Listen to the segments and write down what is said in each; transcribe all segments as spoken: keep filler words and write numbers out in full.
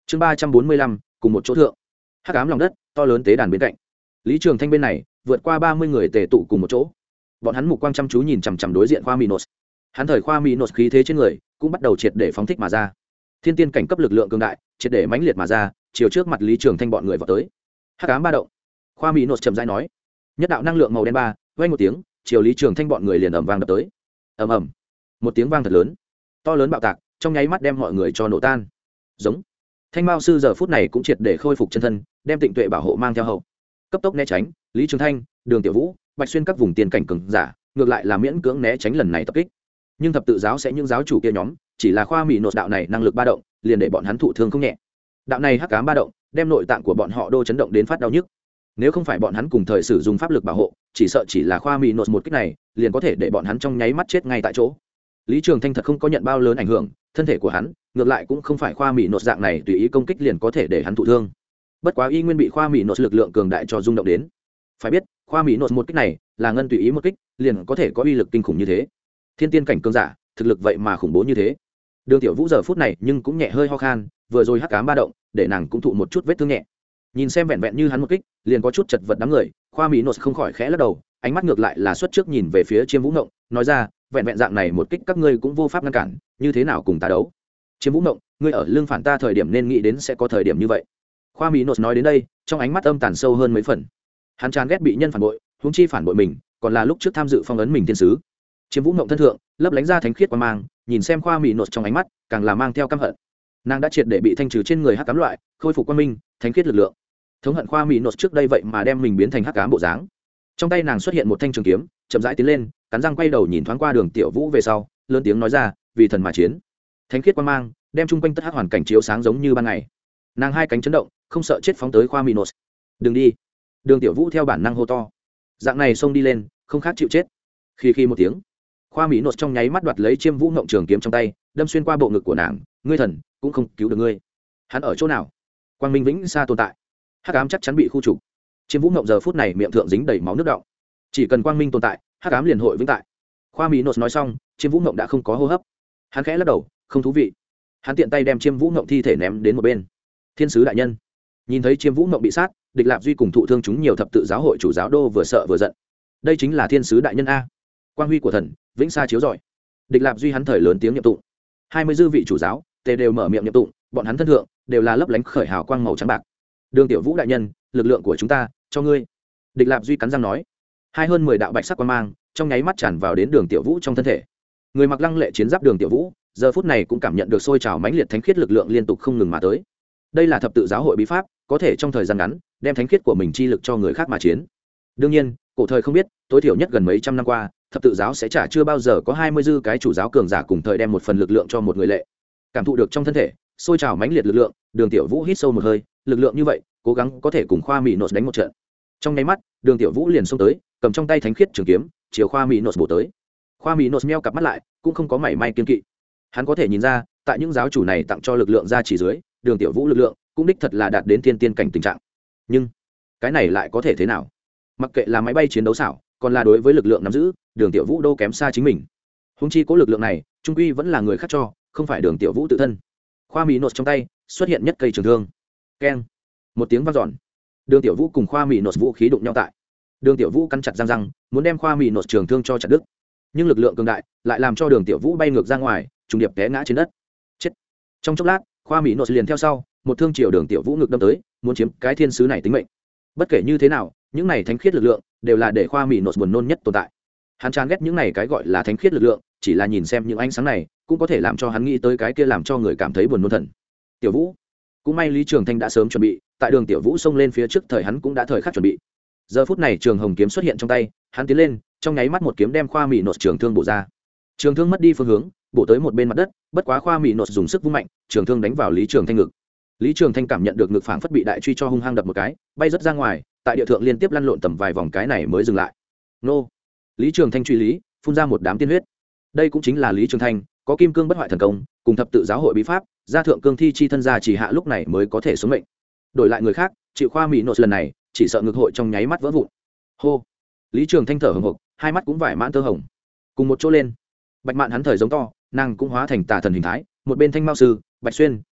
chương ba trăm bốn mươi lăm cùng một chỗ thượng. Hắc ám lòng đất to lớn tế đàn bên cạnh, Lý Trường Thanh bên này vượt qua ba mươi người tề tụ cùng một chỗ. Bọn hắn mục quang chăm chú nhìn chằm chằm đối diện Khoa Minos. Hắn thời Khoa Minos khí thế trên người cũng bắt đầu triệt để phóng thích mà ra. Thiên tiên cảnh cấp lực lượng cường đại, triệt để mãnh liệt mà ra, chiều trước mặt Lý Trường Thanh bọn người vọt tới. Hắc ám ba động. Khoa Minos chậm rãi nói. Nhất đạo năng lượng màu đen ba, vang một tiếng, chiều Lý Trường Thanh bọn người liền ầm vang đập tới. Ầm ầm. Một tiếng vang thật lớn, to lớn bạo tạc, trong nháy mắt đem mọi người cho nổ tan. Giống. Thanh Mao sư giờ phút này cũng triệt để khôi phục chân thân, đem Tịnh Tuệ bảo hộ mang theo hậu. Cấp tốc né tránh, Lý Trường Thanh, Đường Tiểu Vũ, Bạch Xuyên các vùng tiền cảnh cường giả, ngược lại là miễn cưỡng né tránh lần này tập kích. Nhưng thập tự giáo sẽ những giáo chủ kia nhóm, chỉ là Khoa Mỹ nột đạo này năng lực ba động, liền để bọn hắn thụ thương không nhẹ. Đạo này hắc ám ba động, đem nội tạng của bọn họ đô chấn động đến phát đau nhức. Nếu không phải bọn hắn cùng thời sử dụng pháp lực bảo hộ, chỉ sợ chỉ là Khoa Mỹ nột một kích này, liền có thể để bọn hắn trong nháy mắt chết ngay tại chỗ. Lý Trường Thanh thật không có nhận bao lớn ảnh hưởng, thân thể của hắn ngược lại cũng không phải Khoa Mỹ nột dạng này tùy ý công kích liền có thể để hắn thụ thương. Bất quá y nguyên bị Khoa Mỹ nột lực lượng cường đại cho rung động đến. Phải biết, Khoa Mỹ nột một kích này là ngân tùy ý một kích, liền có thể có uy lực kinh khủng như thế. Thiên tiên cảnh cường giả, thực lực vậy mà khủng bố như thế. Đường Tiểu Vũ giờ phút này nhưng cũng nhẹ hơi ho khan, vừa rồi hắc ám ba động, để nàng cũng thụ một chút vết thương nhẹ. Nhìn xem vẹn vẹn như hắn một kích, liền có chút chật vật đám người, Khoa Mỹ nột không khỏi khẽ lắc đầu, ánh mắt ngược lại là xuất trước nhìn về phía Chiêm Vũ Ngộng, nói ra, vẹn vẹn dạng này một kích các ngươi cũng vô pháp ngăn cản, như thế nào cùng ta đấu? Chiêm Vũ Ngộng, ngươi ở lưng phản ta thời điểm nên nghĩ đến sẽ có thời điểm như vậy. Khoa Mỹ nột nói đến đây, trong ánh mắt âm tàn sâu hơn mấy phần. Hắn chán ghét bị nhân phản bội, huống chi phản bội mình, còn là lúc trước tham dự phong ấn mình thiên sứ. Chiêm Vũ Ngộng thân thượng, lấp lánh ra thánh khiết quan mang, nhìn xem Khoa Mỹ nột trong ánh mắt, càng là mang theo căm hận. Nàng đã triệt để bị thanh trừ trên người hắc ám loại, khôi phục quan minh, thánh khiết lực lượng. Thống hận Khoa Mỹ nột trước đây vậy mà đem mình biến thành hắc ám bộ dáng. Trong tay nàng xuất hiện một thanh trường kiếm, chậm rãi tiến lên, cắn răng quay đầu nhìn thoáng qua Đường Tiểu Vũ về sau, lớn tiếng nói ra, vì thần mà chiến. Thánh khiết quan mang, đem chung quanh tất hắc hoàn cảnh chiếu sáng giống như ban ngày. Nàng hai cánh chấn động, không sợ chết phóng tới Khoa Mỹ nột. Đừng đi. Đường Tiểu Vũ theo bản năng hô to. Dạng này xông đi lên, không khác chịu chết. Khi khi một tiếng, Khoa Mỹ nột trong nháy mắt đoạt lấy Chiêm Vũ Ngộng trường kiếm trong tay, đâm xuyên qua bộ ngực của nàng, ngươi thần cũng không cứu được ngươi. Hắn ở chỗ nào? Quang Minh vĩnh xa tồn tại, hắc ám chắc chắn bị khu trục. Chiêm Vũ Ngộng giờ phút này miệng thượng dính đầy máu nước đọng. Chỉ cần Quang Minh tồn tại, hắc ám liền hội vĩnh tại. Khoa Mỹ nột nói xong, Chiêm Vũ Ngộng đã không có hô hấp. Hắn khẽ lắc đầu, không thú vị. Hắn tiện tay đem Chiêm Vũ Ngộng thi thể ném đến một bên. Thiên sứ đại nhân, nhìn thấy Chiêm Vũ Ngộng bị sát, Địch Lạp Duy cùng thụ thương chúng nhiều thập tự giáo hội chủ giáo đô vừa sợ vừa giận. Đây chính là thiên sứ đại nhân a, quang huy của thần vĩnh xa chiếu rọi. Địch Lạp Duy hắn thời lớn tiếng nhậm tụng, hai mươi dư vị chủ giáo tề đều mở miệng nhậm tụng, bọn hắn thân thượng đều là lấp lánh khởi hào quang màu trắng bạc. Đường Tiểu Vũ đại nhân, lực lượng của chúng ta cho ngươi. Địch Lạp Duy cắn răng nói. Hai hơn mười đạo bạch sắc quang mang trong nháy mắt tràn vào đến Đường Tiểu Vũ trong thân thể. Người mặc lăng lệ chiến giáp Đường Tiểu Vũ giờ phút này cũng cảm nhận được sôi trào mãnh liệt thánh khiết lực lượng liên tục không ngừng mà tới. Đây là thập tự giáo hội bí pháp, có thể trong thời gian ngắn đem thánh khiết của mình chi lực cho người khác mà chiến. Đương nhiên, cổ thời không biết, tối thiểu nhất gần mấy trăm năm qua, thập tự giáo sẽ trả chưa bao giờ có hai mươi dư cái chủ giáo cường giả cùng thời đem một phần lực lượng cho một người lệ. Cảm thụ được trong thân thể sôi trào mãnh liệt lực lượng, Đường Tiểu Vũ hít sâu một hơi, lực lượng như vậy, cố gắng có thể cùng Khoa Mỹ nột đánh một trận. Trong nháy mắt, Đường Tiểu Vũ liền xông tới, cầm trong tay thánh khiết trường kiếm, chiều Khoa Mỹ nột bổ tới. Khoa Mỹ nột meo cặp mắt lại, cũng không có mảy may kiên kỵ. Hắn có thể nhìn ra, tại những giáo chủ này tặng cho lực lượng ra chỉ dưới, Đường Tiểu Vũ lực lượng cũng đích thật là đạt đến thiên tiên cảnh tình trạng. Nhưng cái này lại có thể thế nào? Mặc kệ là máy bay chiến đấu xảo, còn là đối với lực lượng nắm giữ, Đường Tiểu Vũ đâu kém xa chính mình. Húng chi cố lực lượng này, trung quy vẫn là người khác cho, không phải Đường Tiểu Vũ tự thân. Khoa Mỹ nột trong tay xuất hiện nhất cây trường thương. Keng, một tiếng vang dọn. Đường Tiểu Vũ cùng Khoa Mỹ nột vũ khí đụng nhau tại. Đường Tiểu Vũ cắn chặt răng răng, muốn đem Khoa Mỹ nột trường thương cho chặt đứt. Nhưng lực lượng cường đại lại làm cho Đường Tiểu Vũ bay ngược ra ngoài, trùng điệp té ngã trên đất. Chết. Trong chốc lát, Khoa Mỹ nột liền theo sau, một thương chiều Đường Tiểu Vũ ngực đâm tới, muốn chiếm cái thiên sứ này tính mệnh. Bất kể như thế nào, những này thánh khiết lực lượng đều là để Khoa Mỹ nột buồn nôn nhất tồn tại. Hắn chán ghét những này cái gọi là thánh khiết lực lượng, chỉ là nhìn xem những ánh sáng này, cũng có thể làm cho hắn nghĩ tới cái kia làm cho người cảm thấy buồn nôn thần. Tiểu Vũ, cũng may Lý Trường Thanh đã sớm chuẩn bị, tại Đường Tiểu Vũ xông lên phía trước thời hắn cũng đã thời khắc chuẩn bị. Giờ phút này trường hồng kiếm xuất hiện trong tay, hắn tiến lên, trong nháy mắt một kiếm đem Khoa Mỹ nột trường thương bổ ra. Trường thương mất đi phương hướng, bổ tới một bên mặt đất, bất quá Khoa Mỹ nột dùng sức vung mạnh, trường thương đánh vào Lý Trường Thanh ngực. Lý Trường Thanh cảm nhận được ngực phảng phất bị đại truy cho hung hăng đập một cái, bay rất ra ngoài, tại địa thượng liên tiếp lăn lộn tầm vài vòng cái này mới dừng lại. Nô! Lý Trường Thanh truy lý, phun ra một đám tiên huyết. Đây cũng chính là Lý Trường Thanh, có kim cương bất hoại thần công, cùng thập tự giáo hội bí pháp, gia thượng cương thi chi thân gia chỉ hạ lúc này mới có thể sống mệnh. Đổi lại người khác, chịu Khoa Mỹ nột lần này, chỉ sợ ngực hội trong nháy mắt vỡ vụn. Hô! Lý Trường Thanh thở hổn hộc, hai mắt cũng vải mãn tơ hồng. Cùng một chỗ lên, Bạch Mạn hắn thời giống to, nàng cũng hóa thành tà thần hình thái, một bên Thanh Mao sư, Bạch Xuyên,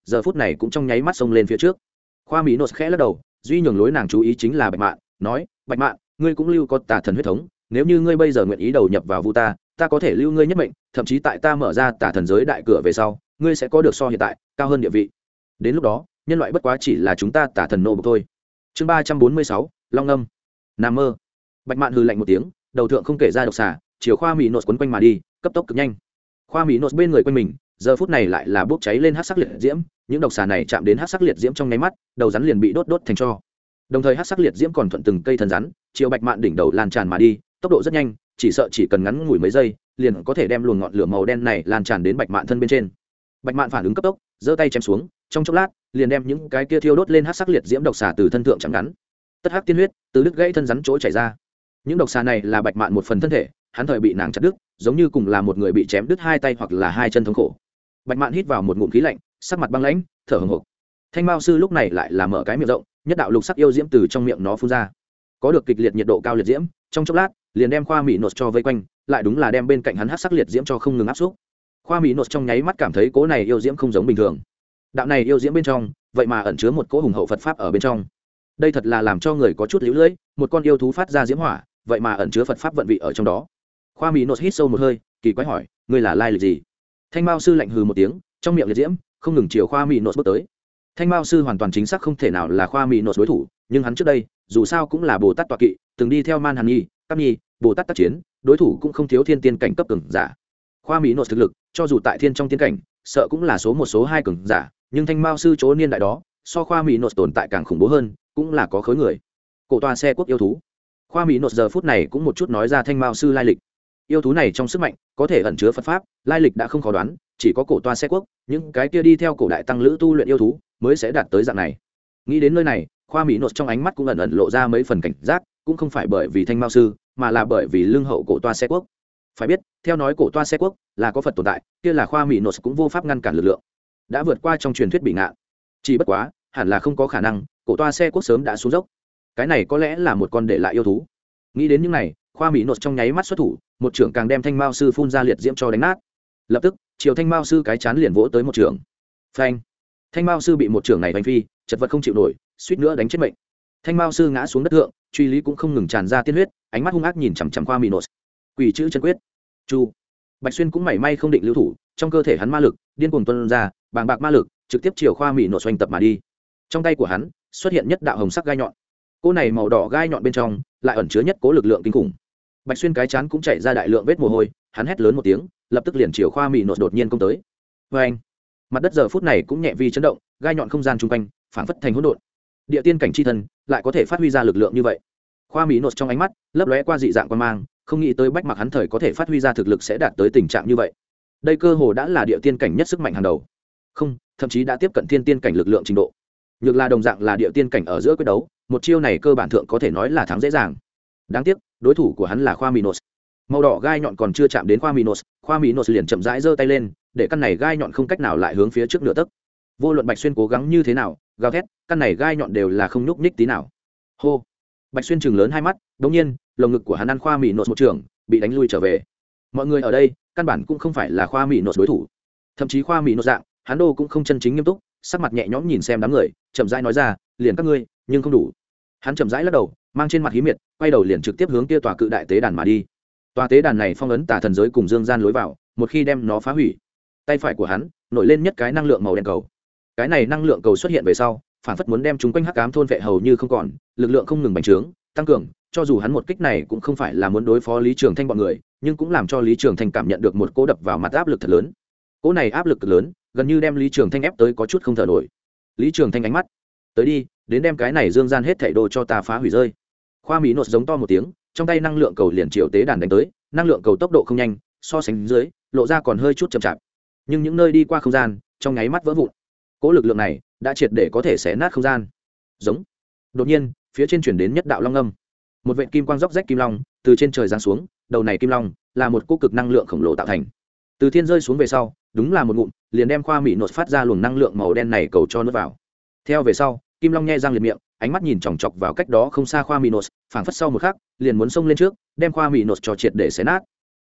giờ phút này cũng trong nháy mắt xông lên phía trước. Khoa mỹ nốt khẽ lắc đầu, duy nhường lối nàng chú ý chính là bạch mạn, nói bạch mạn, ngươi cũng lưu có tà thần huyết thống, nếu như ngươi bây giờ nguyện ý đầu nhập vào vu ta, ta có thể lưu ngươi nhất mệnh, thậm chí tại ta mở ra tà thần giới đại cửa về sau, ngươi sẽ có được so hiện tại cao hơn địa vị. Đến lúc đó nhân loại bất quá chỉ là chúng ta tà thần nô bộc thôi. Chương ba trăm bốn mươi sáu, long ngâm. Nam mơ. Bạch mạn hừ lạnh một tiếng, đầu thượng không kể ra độc xà, chiều khoa mỹ nốt quấn quanh mà đi, cấp tốc cực nhanh. Khoa mỹ nốt bên người quanh mình, giờ phút này lại là bốc cháy lên hắc sắc liệt diễm, những độc xà này chạm đến hắc sắc liệt diễm trong nháy mắt, đầu rắn liền bị đốt đốt thành tro. Đồng thời hắc sắc liệt diễm còn thuận từng cây thân rắn, chiều bạch mạn đỉnh đầu lan tràn mà đi, tốc độ rất nhanh, chỉ sợ chỉ cần ngắn ngủi mấy giây, liền có thể đem luồng ngọn lửa màu đen này lan tràn đến bạch mạn thân bên trên. Bạch mạn phản ứng cấp tốc, giơ tay chém xuống, trong chốc lát, liền đem những cái kia thiêu đốt lên hắc sắc liệt diễm độc xà từ thân thượng chạm ngắn. Tất hắc tiên huyết từ đứt gãy thân rắn chỗ chảy ra. Những độc xà này là bạch mạn một phần thân thể, hắn thời bị nàng chặt đứt, giống như cùng là một người bị chém đứt hai tay hoặc là hai chân thống khổ. Bạch mạn hít vào một ngụm khí lạnh, sắc mặt băng lãnh, thở hổn hộc. Thanh mao sư lúc này lại là mở cái miệng rộng, nhất đạo lục sắc yêu diễm từ trong miệng nó phun ra. Có được kịch liệt nhiệt độ cao liệt diễm, trong chốc lát, liền đem khoa mỹ nốt cho vây quanh, lại đúng là đem bên cạnh hắn hắc sắc liệt diễm cho không ngừng áp xúc. Khoa mỹ nốt trong nháy mắt cảm thấy cỗ này yêu diễm không giống bình thường. Đạo này yêu diễm bên trong, vậy mà ẩn chứa một cỗ hùng hậu Phật pháp ở bên trong. Đây thật là làm cho người có chút liễu lưỡi, một con yêu thú phát ra diễm hỏa, vậy mà ẩn chứa Phật pháp vận vị ở trong đó. Khoa mỹ nốt hít sâu một hơi, kỳ quái hỏi, ngươi là lai lịch gì? Thanh mao sư lạnh hừ một tiếng, trong miệng liệt diễm không ngừng chiều khoa mỹ nốt bước tới. Thanh mao sư hoàn toàn chính xác không thể nào là khoa mỹ nốt đối thủ, nhưng hắn trước đây dù sao cũng là bồ tát tọa kỵ, từng đi theo man hàn nhi, các nhi, bồ tát tác chiến, đối thủ cũng không thiếu thiên tiên cảnh cấp cường giả. Khoa mỹ nốt thực lực cho dù tại thiên trong tiên cảnh sợ cũng là số một số hai cường giả, nhưng thanh mao sư chỗ niên đại đó so khoa mỹ nốt tồn tại càng khủng bố hơn, cũng là có khối người. Cổ toa xe quốc yêu thú. Khoa mỹ nốt giờ phút này cũng một chút nói ra thanh mao sư lai lịch. Yêu thú này trong sức mạnh có thể ẩn chứa Phật pháp, lai lịch đã không khó đoán, chỉ có cổ toa xe quốc, những cái kia đi theo cổ đại tăng lữ tu luyện yêu thú mới sẽ đạt tới dạng này. Nghĩ đến nơi này, khoa mỹ nốt trong ánh mắt cũng ẩn ẩn lộ ra mấy phần cảnh giác, cũng không phải bởi vì thanh mao sư, mà là bởi vì lương hậu cổ toa xe quốc. Phải biết, theo nói cổ toa xe quốc là có Phật tồn tại, kia là khoa mỹ nốt cũng vô pháp ngăn cản lực lượng, đã vượt qua trong truyền thuyết bị ngạn. Chỉ bất quá, hẳn là không có khả năng, cổ toa xe quốc sớm đã xuống dốc. Cái này có lẽ là một con để lại yêu thú. Nghĩ đến những này, khoa mỹ nốt trong nháy mắt xuất thủ, một trưởng càng đem thanh mao sư phun ra liệt diễm cho đánh nát. Lập tức, chiều thanh mao sư cái chán liền vỗ tới một trưởng. Phanh! Thanh mao sư bị một trưởng này đánh phi, chật vật không chịu nổi, suýt nữa đánh chết mệnh. Thanh mao sư ngã xuống đất thượng, truy lý cũng không ngừng tràn ra tiên huyết, ánh mắt hung ác nhìn chằm chằm khoa mỹ nốt. Quỷ chữ chân quyết. Chu. Bạch Xuyên cũng mảy may không định lưu thủ, trong cơ thể hắn ma lực điên cuồng tuôn ra, bàng bạc ma lực trực tiếp chiều khoa mỹ nốt xoành tập mà đi. Trong tay của hắn xuất hiện nhất đạo hồng sắc gai nhọn. Cỗ này màu đỏ gai nhọn bên trong lại ẩn chứa nhất cố lực lượng kinh khủng. Bạch Xuyên cái chán cũng chảy ra đại lượng vết mồ hôi, hắn hét lớn một tiếng, lập tức liền chiều khoa mỹ nốt đột nhiên công tới. Và anh, mặt đất giờ phút này cũng nhẹ vi chấn động, gai nhọn không gian chung quanh phảng phất thành hỗn độn. Địa tiên cảnh chi thân lại có thể phát huy ra lực lượng như vậy. Khoa mỹ nốt trong ánh mắt lấp lóe qua dị dạng quan mang, không nghĩ tới bách mặc hắn thời có thể phát huy ra thực lực sẽ đạt tới tình trạng như vậy. Đây cơ hồ đã là địa tiên cảnh nhất sức mạnh hàng đầu, không, thậm chí đã tiếp cận thiên tiên cảnh lực lượng trình độ. Nhược là đồng dạng là địa tiên cảnh ở giữa quyết đấu, một chiêu này cơ bản thượng có thể nói là thắng dễ dàng. Đáng tiếc, đối thủ của hắn là khoa mỹ nốt. Màu đỏ gai nhọn còn chưa chạm đến khoa mỹ nốt, khoa mỹ nốt liền chậm rãi giơ tay lên, để căn này gai nhọn không cách nào lại hướng phía trước nửa tấc. Vô luận Bạch Xuyên cố gắng như thế nào, gào thét, căn này gai nhọn đều là không nhúc nhích tí nào. Hô! Bạch Xuyên chừng lớn hai mắt, đột nhiên, lồng ngực của hắn ăn khoa mỹ nốt một trường, bị đánh lui trở về. Mọi người ở đây, căn bản cũng không phải là khoa mỹ nốt đối thủ. Thậm chí khoa mỹ nốt dạng, hắn đô cũng không chân chính nghiêm túc, sắc mặt nhẹ nhõm nhìn xem đám người, chậm rãi nói ra, liền các ngươi, nhưng không đủ. Hắn chậm rãi lắc đầu, mang trên mặt hí miệt, quay đầu liền trực tiếp hướng kia tòa cự đại tế đàn mà đi. Tòa tế đàn này phong ấn tà thần giới cùng dương gian lối vào, một khi đem nó phá hủy, tay phải của hắn nổi lên nhất cái năng lượng màu đen cầu. Cái này năng lượng cầu xuất hiện về sau, phản phất muốn đem chúng quanh hắc ám thôn vệ hầu như không còn, lực lượng không ngừng bành trướng, tăng cường, cho dù hắn một kích này cũng không phải là muốn đối phó Lý Trường Thanh bọn người, nhưng cũng làm cho Lý Trường Thanh cảm nhận được một cỗ đập vào mặt áp lực thật lớn. Cỗ này áp lực cực lớn, gần như đem Lý Trường Thanh ép tới có chút không thở nổi. Lý Trường Thanh ánh mắt, tới đi, đến đem cái này dương gian hết thảy đồ cho ta phá hủy rơi. Khoa mỹ nốt giống to một tiếng, trong tay năng lượng cầu liền triệu tế đàn đánh tới, năng lượng cầu tốc độ không nhanh, so sánh dưới, lộ ra còn hơi chút chậm chạp. Nhưng những nơi đi qua không gian, trong nháy mắt vỡ vụn. Cỗ lực lượng này đã triệt để có thể xé nát không gian. Giống. Đột nhiên, phía trên chuyển đến nhất đạo long âm. Một vệt kim quang róc rách kim long từ trên trời giáng xuống, đầu này kim long là một cỗ cực năng lượng khổng lồ tạo thành. Từ thiên rơi xuống về sau, đúng là một ngụm, liền đem khoa mỹ nốt phát ra luồng năng lượng màu đen này cầu cho nuốt vào. Theo về sau, kim long nhe răng liệt miệng, ánh mắt nhìn chòng chọc vào cách đó không xa khoa mỹ nốt, phảng phất sau một khắc, liền muốn xông lên trước, đem khoa mỹ nốt cho triệt để xé nát.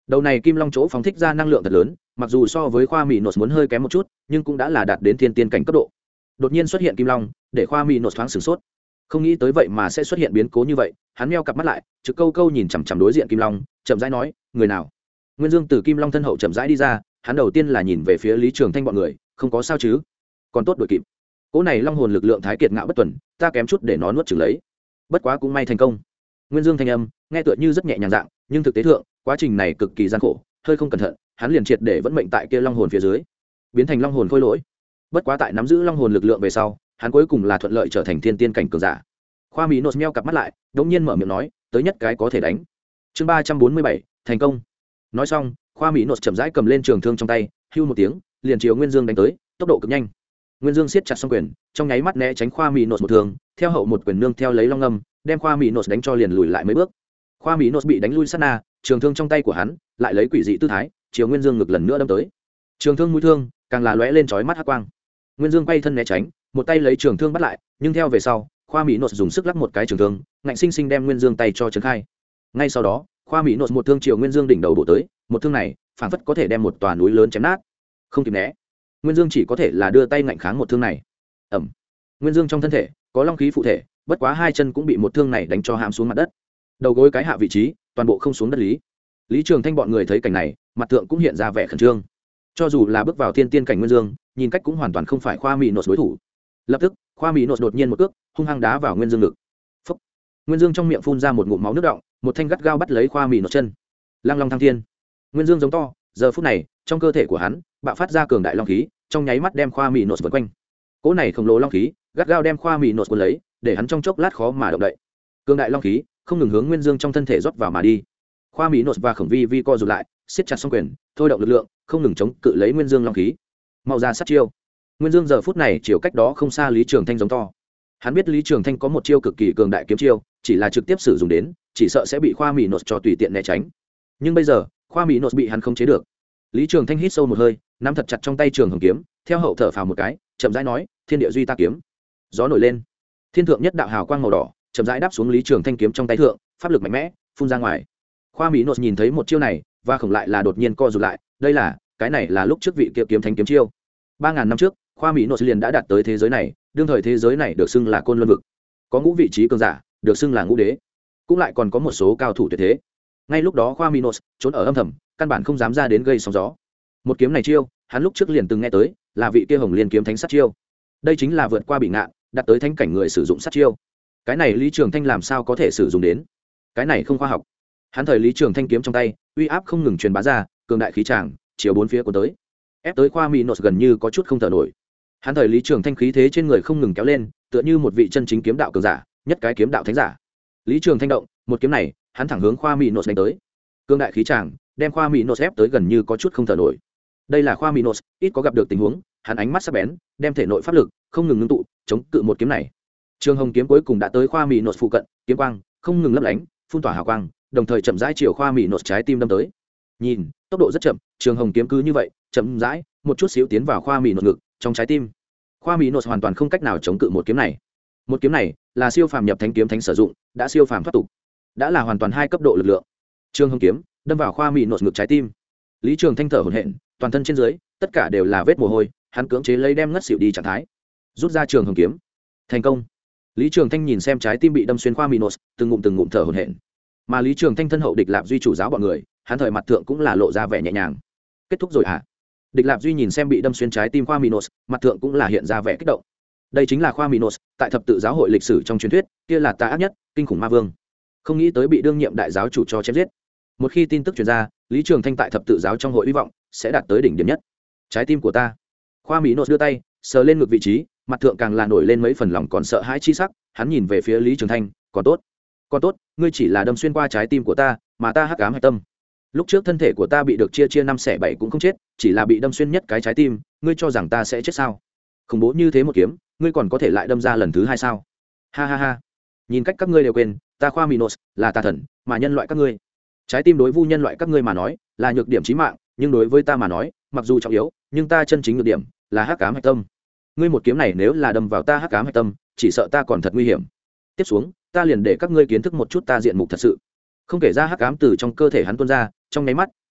đầu này kim long chỗ phóng thích ra năng lượng thật lớn, mặc dù so với khoa mỹ nốt muốn hơi kém một chút, nhưng cũng đã là đạt đến thiên tiên cảnh cấp độ. Đột nhiên xuất hiện kim long, để khoa mỹ nốt thoáng sửng sốt, không nghĩ tới vậy mà sẽ xuất hiện biến cố như vậy. Hắn meo cặp mắt lại, trực câu câu nhìn chằm chằm đối diện kim long, chậm rãi nói, người nào? Nguyên Dương từ kim long thân hậu chậm rãi đi ra, hắn đầu tiên là nhìn về phía Lý Trường Thanh bọn người, không có sao chứ? Còn tốt đuổi kịp. Cỗ này long hồn lực lượng thái kiệt ngạo bất tuần, ta kém chút để nó nuốt chửng lấy, bất quá cũng may thành công. Nguyên Dương thanh âm nghe tựa như rất nhẹ nhàng dạng, nhưng thực tế thượng quá trình này cực kỳ gian khổ, hơi không cẩn thận hắn liền triệt để vẫn mệnh tại kia long hồn phía dưới, biến thành long hồn khôi lỗi. Bất quá tại nắm giữ long hồn lực lượng về sau, hắn cuối cùng là thuận lợi trở thành thiên tiên cảnh cường giả. Khoa Mỹ nốt meo cặp mắt lại, đột nhiên mở miệng nói, tới nhất cái có thể đánh. Chương ba trăm bốn mươi bảy, thành công. Nói xong, Khoa Mỹ nốt chậm rãi cầm lên trường thương trong tay, hưu một tiếng, liền chiều Nguyên Dương đánh tới, tốc độ cực nhanh. Nguyên Dương siết chặt song quyền, trong nháy mắt né tránh Khoa Mỹ nốt một thương, theo hậu một quyền nương theo lấy long ngâm, đem Khoa Mỹ nốt đánh cho liền lùi lại mấy bước. Khoa Mỹ nốt bị đánh lui sát na, trường thương trong tay của hắn lại lấy quỷ dị tư thái, chiều Nguyên Dương ngực lần nữa đâm tới. Trường thương mũi thương càng là lóe lên chói mắt hắc quang. Nguyên Dương quay thân né tránh, một tay lấy trường thương bắt lại, nhưng theo về sau, Khoa Mỹ nốt dùng sức lắc một cái trường thương, ngạnh sinh sinh đem Nguyên Dương tay cho chấn khai. Ngay sau đó, Khoa Mỹ nốt một thương chiều Nguyên Dương đỉnh đầu bổ tới, một thương này phảng phất có thể đem một tòa núi lớn chém nát. Không kịp né, Nguyên Dương chỉ có thể là đưa tay ngạnh kháng một thương này. Ầm. Nguyên Dương trong thân thể có long khí phụ thể, bất quá hai chân cũng bị một thương này đánh cho hãm xuống mặt đất. Đầu gối cái hạ vị trí, toàn bộ không xuống đất lý. Lý Trường Thanh bọn người thấy cảnh này, mặt tượng cũng hiện ra vẻ khẩn trương. Cho dù là bước vào thiên tiên cảnh Nguyên Dương, nhìn cách cũng hoàn toàn không phải Khoa Mỹ nốt đối thủ. Lập tức, Khoa Mỹ nốt đột nhiên một cước, hung hăng đá vào Nguyên Dương ngực. Phốc. Nguyên Dương trong miệng phun ra một ngụm máu nước đọng, một thanh gắt gao bắt lấy Khoa Mỹ nốt chân. Lăng Long Thăng Thiên. Nguyên Dương giống to, giờ phút này, trong cơ thể của hắn bạo phát ra cường đại long khí, trong nháy mắt đem Khoa Mỹ nốt vây quanh. Cỗ này khổng lồ long khí, gắt gao đem Khoa Mỹ nốt cuốn lấy, để hắn trong chốc lát khó mà động đậy. Cường đại long khí không ngừng hướng Nguyên Dương trong thân thể rót vào mà đi. Khoa Mỹ nốt và Khổng Vi Vi co rụt lại, siết chặt song quyền, thôi động lực lượng, không ngừng chống cự lấy Nguyên Dương long khí. Mau ra sát chiêu. Nguyên Dương giờ phút này chiều cách đó không xa Lý Trường Thanh giống to. Hắn biết Lý Trường Thanh có một chiêu cực kỳ cường đại kiếm chiêu, chỉ là trực tiếp sử dụng đến, chỉ sợ sẽ bị Khoa Mỹ nốt cho tùy tiện né tránh. Nhưng bây giờ, Khoa Mỹ nốt bị hắn không chế được. Lý Trường Thanh hít sâu một hơi, nắm thật chặt trong tay trường hồng kiếm, theo hậu thở phào một cái, chậm rãi nói, thiên địa duy ta kiếm. Gió nổi lên, thiên thượng nhất đạo hào quang màu đỏ chậm rãi đáp xuống Lý Trường Thanh kiếm trong tay thượng, pháp lực mạnh mẽ phun ra ngoài. Khoa Mỹ nốt nhìn thấy một chiêu này, và Khổng lại là đột nhiên co rụt lại, đây là, cái này là lúc trước vị kia kiếm thánh kiếm chiêu. ba ngàn năm trước, Khoa Mỹ nốt liền đã đạt tới thế giới này, đương thời thế giới này được xưng là Côn Luân vực. Có ngũ vị trí cường giả, được xưng là ngũ đế. Cũng lại còn có một số cao thủ tuyệt thế. Ngay lúc đó Khoa Mỹ nốt trốn ở âm thầm, căn bản không dám ra đến gây sóng gió. Một kiếm này chiêu, hắn lúc trước liền từng nghe tới, là vị kia Hồng Liên kiếm thánh sát chiêu. Đây chính là vượt qua bị ngạn, đạt tới thánh cảnh người sử dụng sát chiêu. Cái này Lý Trường Thanh làm sao có thể sử dụng đến? Cái này không khoa học. Hắn thời Lý Trường Thanh kiếm trong tay, uy áp không ngừng truyền bá ra, cường đại khí tràng chiều bốn phía của tới, ép tới Khoa Mỹ nốt gần như có chút không thở nổi. Hắn thời Lý Trường Thanh khí thế trên người không ngừng kéo lên, tựa như một vị chân chính kiếm đạo cường giả, nhất cái kiếm đạo thánh giả. Lý Trường Thanh động, một kiếm này, hắn thẳng hướng Khoa Mỹ nốt đánh tới. Cường đại khí tràng đem Khoa Mỹ nốt ép tới gần như có chút không thở nổi. Đây là Khoa Mỹ nốt ít có gặp được tình huống, hắn ánh mắt sắc bén, đem thể nội pháp lực không ngừng ngưng tụ, chống cự một kiếm này. Trường Hồng kiếm cuối cùng đã tới Khoa Mỹ nốt phụ cận, kiếm quang không ngừng lấp lánh, phun tỏa hào quang, đồng thời chậm rãi chiều Khoa Mỹ nốt trái tim đâm tới. Nhìn, tốc độ rất chậm, Trường Hồng kiếm cứ như vậy, chậm rãi, một chút xíu tiến vào Khoa Mỹ nốt ngực, trong trái tim. Khoa Mỹ nốt hoàn toàn không cách nào chống cự một kiếm này. Một kiếm này là siêu phàm nhập thánh kiếm thánh sử dụng, đã siêu phàm thoát tục, đã là hoàn toàn hai cấp độ lực lượng. Trường Hồng kiếm đâm vào Khoa Mỹ nốt ngực trái tim. Lý Trường Thanh thở hổn hển, toàn thân trên dưới tất cả đều là vết mồ hôi, hắn cưỡng chế lấy đem ngất xỉu đi trạng thái, rút ra Trường Hồng kiếm. Thành công. Lý Trường Thanh nhìn xem trái tim bị đâm xuyên Khoa Mỹ nốt, từng ngụm từng ngụm thở hổn hển. Mà Lý Trường Thanh thân hậu Địch Lạp Duy chủ giáo bọn người, hắn thời mặt thượng cũng là lộ ra vẻ nhẹ nhàng. Kết thúc rồi hả? Địch Lạp Duy nhìn xem bị đâm xuyên trái tim Khoa Mỹ nốt, mặt thượng cũng là hiện ra vẻ kích động. Đây chính là Khoa Mỹ nốt, tại thập tự giáo hội lịch sử trong truyền thuyết, kia là tà ác nhất, kinh khủng ma vương. Không nghĩ tới bị đương nhiệm đại giáo chủ cho chém giết. Một khi tin tức truyền ra, Lý Trường Thanh tại thập tự giáo trong hội hy vọng sẽ đạt tới đỉnh điểm nhất. Trái tim của ta. Khoa Mỹ nốt đưa tay sờ lên ngực vị trí, mặt thượng càng là nổi lên mấy phần lòng còn sợ hãi chi sắc. Hắn nhìn về phía Lý Trường Thanh, còn tốt, còn tốt, ngươi chỉ là đâm xuyên qua trái tim của ta, mà ta hắc ám hạch tâm. Lúc trước thân thể của ta bị được chia chia năm xẻ bảy cũng không chết, chỉ là bị đâm xuyên nhất cái trái tim, ngươi cho rằng ta sẽ chết sao? Khủng bố như thế một kiếm, ngươi còn có thể lại đâm ra lần thứ hai sao? Ha ha ha. Nhìn cách các ngươi đều quên, ta Khoa Mỹ nốt là tà thần, mà nhân loại các ngươi, trái tim đối vu nhân loại các ngươi mà nói là nhược điểm chí mạng, nhưng đối với ta mà nói, mặc dù trọng yếu, nhưng ta chân chính nhược điểm là hắc ám hạch tâm. Ngươi một kiếm này nếu là đâm vào ta hắc ám hạch tâm, chỉ sợ ta còn thật nguy hiểm. Tiếp xuống, ta liền để các ngươi kiến thức một chút ta diện mục thật sự. Không kể ra hắc ám từ trong cơ thể hắn tuôn ra, trong nháy mắt,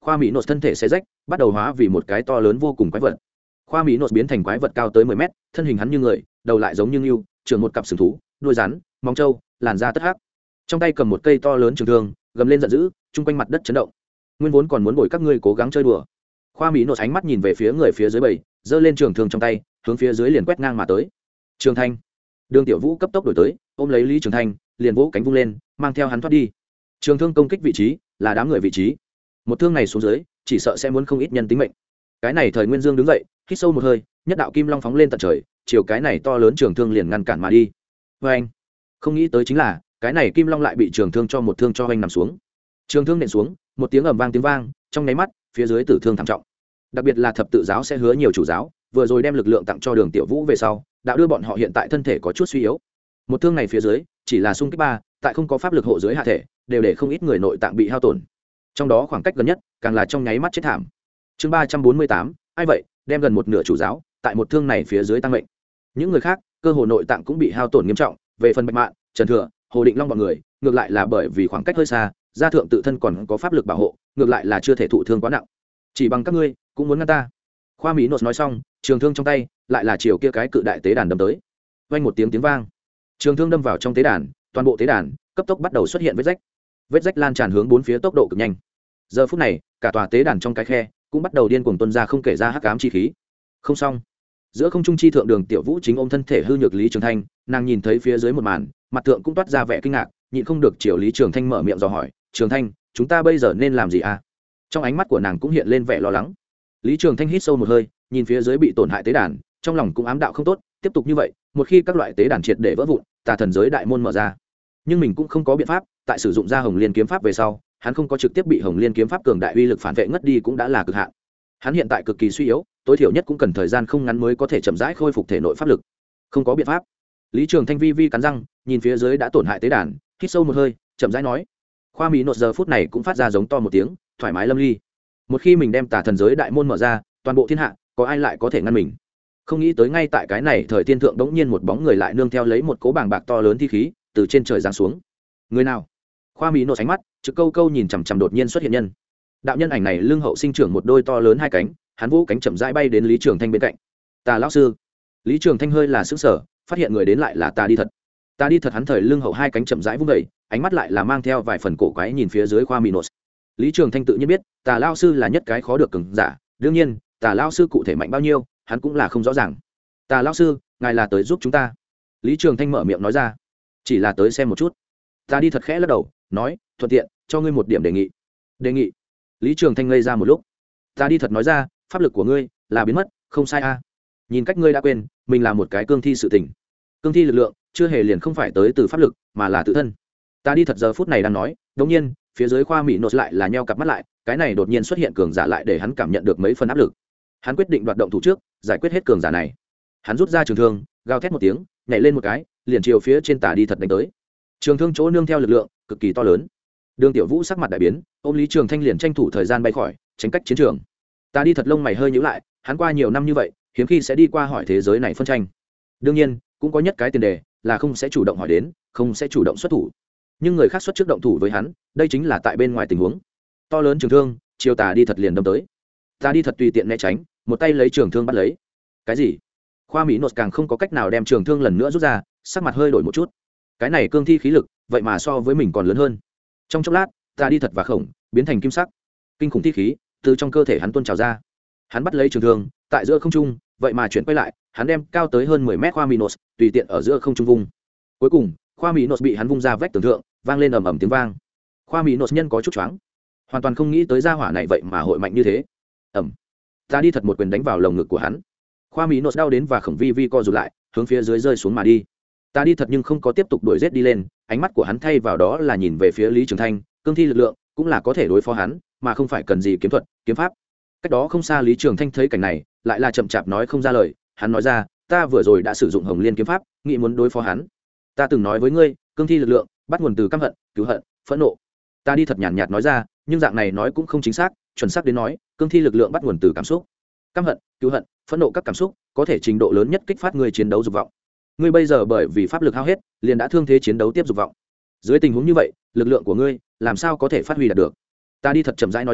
khoa mỹ nốt thân thể xé rách, bắt đầu hóa vì một cái to lớn vô cùng quái vật. Khoa mỹ nốt biến thành quái vật cao tới mười mét, thân hình hắn như người, đầu lại giống như ngưu, trưởng một cặp sừng thú, đuôi rắn, móng trâu, làn da tất hắc. Trong tay cầm một cây to lớn trường thương, gầm lên giận dữ, chung quanh mặt đất chấn động. Nguyên vốn còn muốn bồi các ngươi cố gắng chơi đùa. Khoa mỹ nốt ánh mắt nhìn về phía người phía dưới bầy, giơ lên trường thương trong tay, hướng phía dưới liền quét ngang mà tới. Trường Thanh, Đường Tiểu Vũ cấp tốc đổi tới, ôm lấy Lý Trường Thanh, liền vỗ cánh vung lên, mang theo hắn thoát đi. Trường thương công kích vị trí là đám người vị trí. Một thương này xuống dưới, chỉ sợ sẽ muốn không ít nhân tính mệnh. Cái này thời Nguyên Dương đứng dậy, hít sâu một hơi, nhất đạo kim long phóng lên tận trời, chiều cái này to lớn trường thương liền ngăn cản mà đi. Và anh, không nghĩ tới chính là, cái này kim long lại bị trường thương cho một thương cho hoành nằm xuống. Trường thương nện xuống, một tiếng ầm vang tiếng vang, trong nháy mắt, phía dưới tử thương thảm trọng. Đặc biệt là thập tự giáo sẽ hứa nhiều chủ giáo, vừa rồi đem lực lượng tặng cho Đường Tiểu Vũ về sau, đạo đưa bọn họ hiện tại thân thể có chút suy yếu. Một thương này phía dưới, chỉ là xung kích ba, tại không có pháp lực hộ dưới hạ thể, đều để không ít người nội tạng bị hao tổn. Trong đó khoảng cách gần nhất, càng là trong nháy mắt chết thảm. Chương ba trăm bốn mươi tám, ai vậy, đem gần một nửa chủ giáo, tại một thương này phía dưới tăng mệnh. Những người khác, cơ hồ nội tạng cũng bị hao tổn nghiêm trọng, về phần Bạch Mạn, Trần Thừa, Hồ Định Long bọn người, ngược lại là bởi vì khoảng cách hơi xa, gia thượng tự thân còn có pháp lực bảo hộ, ngược lại là chưa thể thụ thương quá nặng. Chỉ bằng các ngươi, cũng muốn ngăn ta. Khoa Mỹ Nốt nói xong, trường thương trong tay, lại là chiều kia cái cự đại tế đàn đâm tới. Vang một tiếng tiếng vang, trường thương đâm vào trong tế đàn, toàn bộ tế đàn cấp tốc bắt đầu xuất hiện vết rách. Vết rách lan tràn hướng bốn phía tốc độ cực nhanh. Giờ phút này, cả tòa tế đàn trong cái khe cũng bắt đầu điên cuồng tuôn ra không kể ra hắc ám chi khí. Không xong. Giữa không trung chi thượng Đường Tiểu Vũ chính ôm thân thể hư nhược Lý Trường Thanh, nàng nhìn thấy phía dưới một màn, mặt thượng cũng toát ra vẻ kinh ngạc, nhịn không được chiều Lý Trường Thanh mở miệng dò hỏi, "Trường Thanh, chúng ta bây giờ nên làm gì à?" Trong ánh mắt của nàng cũng hiện lên vẻ lo lắng. Lý Trường Thanh hít sâu một hơi, nhìn phía dưới bị tổn hại tế đàn, trong lòng cũng ám đạo không tốt, tiếp tục như vậy, một khi các loại tế đàn triệt để vỡ vụn, tà thần giới đại môn mở ra. Nhưng mình cũng không có biện pháp, tại sử dụng ra Hồng Liên kiếm pháp về sau, hắn không có trực tiếp bị Hồng Liên kiếm pháp cường đại uy lực phản vệ ngất đi cũng đã là cực hạn. Hắn hiện tại cực kỳ suy yếu, tối thiểu nhất cũng cần thời gian không ngắn mới có thể chậm rãi khôi phục thể nội pháp lực. Không có biện pháp. Lý Trường Thanh vi vi cắn răng, nhìn phía dưới đã tổn hại tế đàn, hít sâu một hơi, chậm rãi nói: "Khoa Mỹ Nốt giờ phút này cũng phát ra giống to một tiếng, thoải mái lâm ly. Một khi mình đem tà thần giới đại môn mở ra, toàn bộ thiên hạ, có ai lại có thể ngăn mình?" Không nghĩ tới ngay tại cái này thời tiên thượng đống nhiên một bóng người lại nương theo lấy một cỗ bàng bạc to lớn thi khí, từ trên trời giáng xuống. Người nào? Khoa Mỹ Nốt ánh mắt trực câu câu nhìn chằm chằm đột nhiên xuất hiện nhân. Đạo nhân ảnh này lưng hậu sinh trưởng một đôi to lớn hai cánh, hắn vũ cánh chậm rãi bay đến Lý Trường Thanh bên cạnh. "Tà lão sư." Lý Trường Thanh hơi là sững sờ, phát hiện người đến lại là Tà Đi Thật. Tà Đi Thật hắn thời lưng hậu hai cánh chậm rãi vung dậy, ánh mắt lại là mang theo vài phần cổ quái nhìn phía dưới Khoa Mỹ Nốt. Lý Trường Thanh tự nhiên biết, Tà lão sư là nhất cái khó được cường giả, đương nhiên, Tà lão sư cụ thể mạnh bao nhiêu, hắn cũng là không rõ ràng. "Tà lão sư, ngài là tới giúp chúng ta?" Lý Trường Thanh mở miệng nói ra. "Chỉ là tới xem một chút." Tà Đi Thật khẽ lắc đầu, nói: "Thuận tiện cho ngươi một điểm đề nghị." "Đề nghị?" Lý Trường Thanh ngây ra một lúc. Tà Đi Thật nói ra: "Pháp lực của ngươi là biến mất, không sai a à. Nhìn cách ngươi đã quên, mình là một cái cương thi sự tình. Cương thi lực lượng chưa hề liền không phải tới từ pháp lực, mà là tự thân." Tà Đi Thật giờ phút này đang nói, đột nhiên, phía dưới Khoa Mỹ Nốt lại là nheo cặp mắt lại, cái này đột nhiên xuất hiện cường giả lại để hắn cảm nhận được mấy phần áp lực. Hắn quyết định đoạt động thủ trước, giải quyết hết cường giả này. Hắn rút ra trường thương, gào thét một tiếng, nhảy lên một cái, liền chiều phía trên Tà Đi Thật đánh tới. Trường thương chỗ nương theo lực lượng cực kỳ to lớn. Đường Tiểu Vũ sắc mặt đại biến, ôm Lý Trường Thanh liền tranh thủ thời gian bay khỏi, tránh cách chiến trường. Tà Đi Thật lông mày hơi nhíu lại, hắn qua nhiều năm như vậy, hiếm khi sẽ đi qua hỏi thế giới này phân tranh. Đương nhiên, cũng có nhất cái tiền đề, là không sẽ chủ động hỏi đến, không sẽ chủ động xuất thủ. Nhưng người khác xuất trước động thủ với hắn, đây chính là tại bên ngoài tình huống. To lớn trường thương, chiều Tà Đi Thật liền đâm tới. Tà Đi Thật tùy tiện né tránh, một tay lấy trường thương bắt lấy. Cái gì? Khoa Mỹ Nốt càng không có cách nào đem trường thương lần nữa rút ra, sắc mặt hơi đổi một chút. Cái này cương thi khí lực, vậy mà so với mình còn lớn hơn. Trong chốc lát, Tà Đi Thật và khổng biến thành kim sắc, kinh khủng thi khí từ trong cơ thể hắn tuôn trào ra. Hắn bắt lấy trường thương, tại giữa không trung, vậy mà chuyển quay lại, hắn đem cao tới hơn mười mét Khoa Mỹ Nốt tùy tiện ở giữa không trung vung. Cuối cùng, Khoa Mỹ Nốt bị hắn vung ra vách tường thượng, vang lên ầm ầm tiếng vang. Khoa Mỹ Nốt nhân có chút choáng, hoàn toàn không nghĩ tới gia hỏa này vậy mà hội mạnh như thế. Ầm. Tà Đi Thật một quyền đánh vào lồng ngực của hắn. Khoa Mỹ Nốt đau đến và khổng vi vi co rụt lại, hướng phía dưới rơi xuống mà đi. Tà Đi Thật nhưng không có tiếp tục đuổi giết đi lên, ánh mắt của hắn thay vào đó là nhìn về phía Lý Trường Thanh, cương thi lực lượng cũng là có thể đối phó hắn, mà không phải cần gì kiếm thuật, kiếm pháp. Cách đó không xa Lý Trường Thanh thấy cảnh này, lại là chậm chạp nói không ra lời, hắn nói ra: "Ta vừa rồi đã sử dụng Hồng Liên kiếm pháp, nghĩ muốn đối phó hắn. Ta từng nói với ngươi, cương thi lực lượng bắt nguồn từ căm hận, cứu hận, phẫn nộ." Tà Đi Thật nhàn nhạt nói ra, nhưng dạng này nói cũng không chính xác, chuẩn xác đến nói, cương thi lực lượng bắt nguồn từ cảm xúc. Căm hận, cứu hận, phẫn nộ các cảm xúc, có thể trình độ lớn nhất kích phát người chiến đấu dục vọng. Ngươi bây giờ bởi vì pháp lực hao hết, liền đã thương thế chiến đấu tiếp dục vọng. Dưới tình huống như vậy, lực lượng của ngươi làm sao có thể phát huy đạt được? Ta đi thật chậm rãi nói ra,